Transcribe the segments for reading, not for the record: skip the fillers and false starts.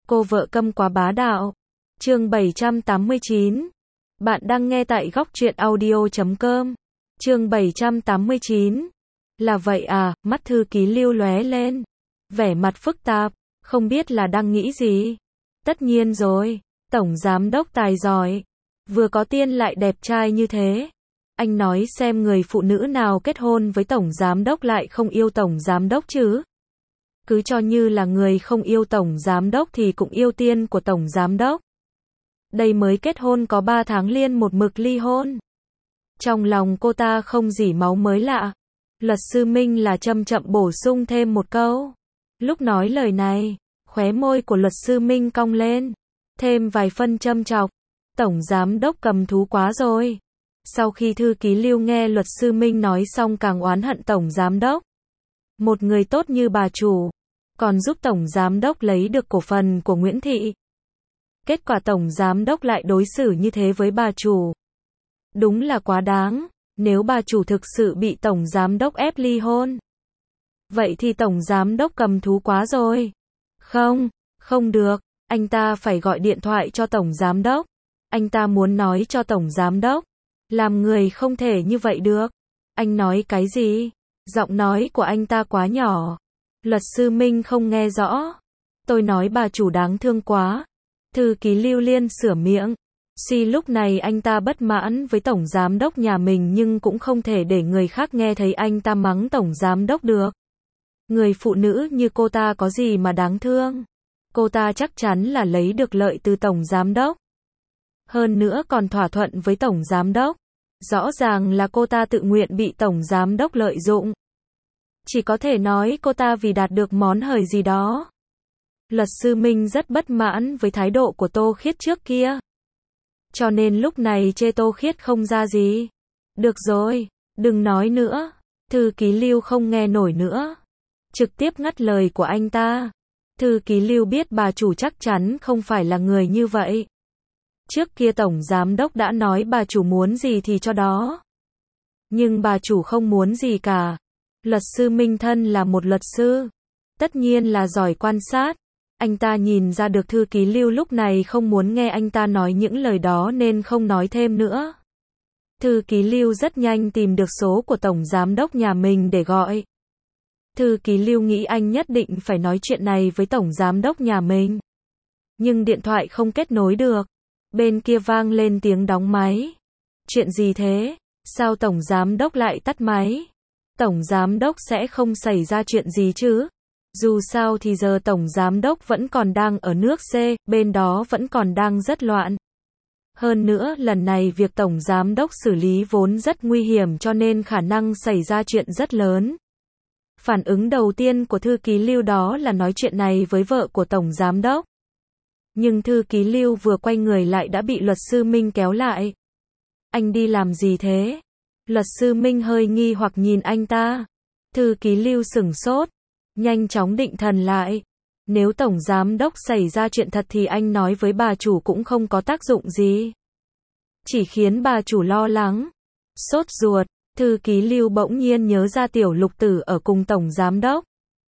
Cô vợ câm quá bá đạo. Chương 789. Bạn đang nghe tại góc truyện audio.com. Chương 789. Là vậy à, mắt thư ký Lưu lóe lên. Vẻ mặt phức tạp, không biết là đang nghĩ gì. Tất nhiên rồi, tổng giám đốc tài giỏi. Vừa có tiền lại đẹp trai như thế. Anh nói xem người phụ nữ nào kết hôn với tổng giám đốc lại không yêu tổng giám đốc chứ. Cứ cho như là người không yêu tổng giám đốc thì cũng yêu tiền của tổng giám đốc. Đây mới kết hôn có 3 tháng liền một mực ly hôn. Trong lòng cô ta không dỉ máu mới lạ. Luật sư Minh là chậm chậm bổ sung thêm một câu. Lúc nói lời này, khóe môi của luật sư Minh cong lên. Thêm vài phân châm chọc. Tổng giám đốc cầm thú quá rồi. Sau khi thư ký Lưu nghe luật sư Minh nói xong càng oán hận tổng giám đốc. Một người tốt như bà chủ, còn giúp tổng giám đốc lấy được cổ phần của Nguyễn Thị. Kết quả tổng giám đốc lại đối xử như thế với bà chủ. Đúng là quá đáng, nếu bà chủ thực sự bị tổng giám đốc ép ly hôn. Vậy thì tổng giám đốc cầm thú quá rồi. Không được, anh ta phải gọi điện thoại cho tổng giám đốc. Anh ta muốn nói cho tổng giám đốc. Làm người không thể như vậy được. Anh nói cái gì? Giọng nói của anh ta quá nhỏ. Luật sư Minh không nghe rõ. Tôi nói bà chủ đáng thương quá. Thư ký Lưu liên sửa miệng. Lúc này anh ta bất mãn với tổng giám đốc nhà mình nhưng cũng không thể để người khác nghe thấy anh ta mắng tổng giám đốc được. Người phụ nữ như cô ta có gì mà đáng thương. Cô ta chắc chắn là lấy được lợi từ tổng giám đốc. Hơn nữa còn thỏa thuận với tổng giám đốc. Rõ ràng là cô ta tự nguyện bị tổng giám đốc lợi dụng. Chỉ có thể nói cô ta vì đạt được món hời gì đó. Luật sư Minh rất bất mãn với thái độ của Tô Khiết trước kia. Cho nên lúc này chê Tô Khiết không ra gì. Được rồi, đừng nói nữa. Thư ký Lưu không nghe nổi nữa. Trực tiếp ngắt lời của anh ta. Thư ký Lưu biết bà chủ chắc chắn không phải là người như vậy. Trước kia tổng giám đốc đã nói bà chủ muốn gì thì cho đó. Nhưng bà chủ không muốn gì cả. Luật sư Minh thân là một luật sư. Tất nhiên là giỏi quan sát. Anh ta nhìn ra được thư ký Lưu lúc này không muốn nghe anh ta nói những lời đó nên không nói thêm nữa. Thư ký Lưu rất nhanh tìm được số của tổng giám đốc nhà mình để gọi. Thư ký Lưu nghĩ anh nhất định phải nói chuyện này với tổng giám đốc nhà mình. Nhưng điện thoại không kết nối được. Bên kia vang lên tiếng đóng máy. Chuyện gì thế? Sao tổng giám đốc lại tắt máy? Tổng giám đốc sẽ không xảy ra chuyện gì chứ? Dù sao thì giờ tổng giám đốc vẫn còn đang ở nước C, bên đó vẫn còn đang rất loạn. Hơn nữa, lần này việc tổng giám đốc xử lý vốn rất nguy hiểm cho nên khả năng xảy ra chuyện rất lớn. Phản ứng đầu tiên của thư ký Lưu đó là nói chuyện này với vợ của tổng giám đốc. Nhưng thư ký Lưu vừa quay người lại đã bị luật sư Minh kéo lại. Anh đi làm gì thế? Luật sư Minh hơi nghi hoặc nhìn anh ta. Thư ký Lưu sửng sốt. Nhanh chóng định thần lại. Nếu tổng giám đốc xảy ra chuyện thật thì anh nói với bà chủ cũng không có tác dụng gì. Chỉ khiến bà chủ lo lắng. Sốt ruột. Thư ký Lưu bỗng nhiên nhớ ra Tiểu Lục Tử ở cùng tổng giám đốc.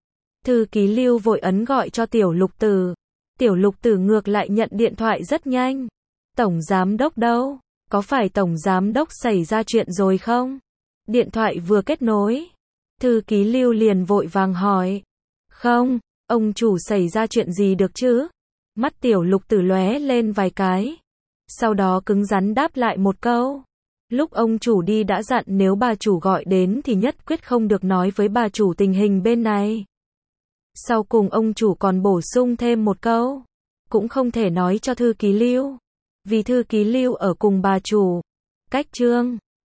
Thư ký Lưu vội ấn gọi cho Tiểu Lục Tử. Tiểu Lục Tử ngược lại nhận điện thoại rất nhanh. Tổng giám đốc đâu? Có phải tổng giám đốc xảy ra chuyện rồi không? Điện thoại vừa kết nối. Thư ký Lưu liền vội vàng hỏi. Không, ông chủ xảy ra chuyện gì được chứ? Mắt Tiểu Lục Tử lóe lên vài cái. Sau đó cứng rắn đáp lại một câu. Lúc ông chủ đi đã dặn nếu bà chủ gọi đến thì nhất quyết không được nói với bà chủ tình hình bên này. Sau cùng ông chủ còn bổ sung thêm một câu. Cũng không thể nói cho thư ký Lưu. Vì thư ký Lưu ở cùng bà chủ. Cách chương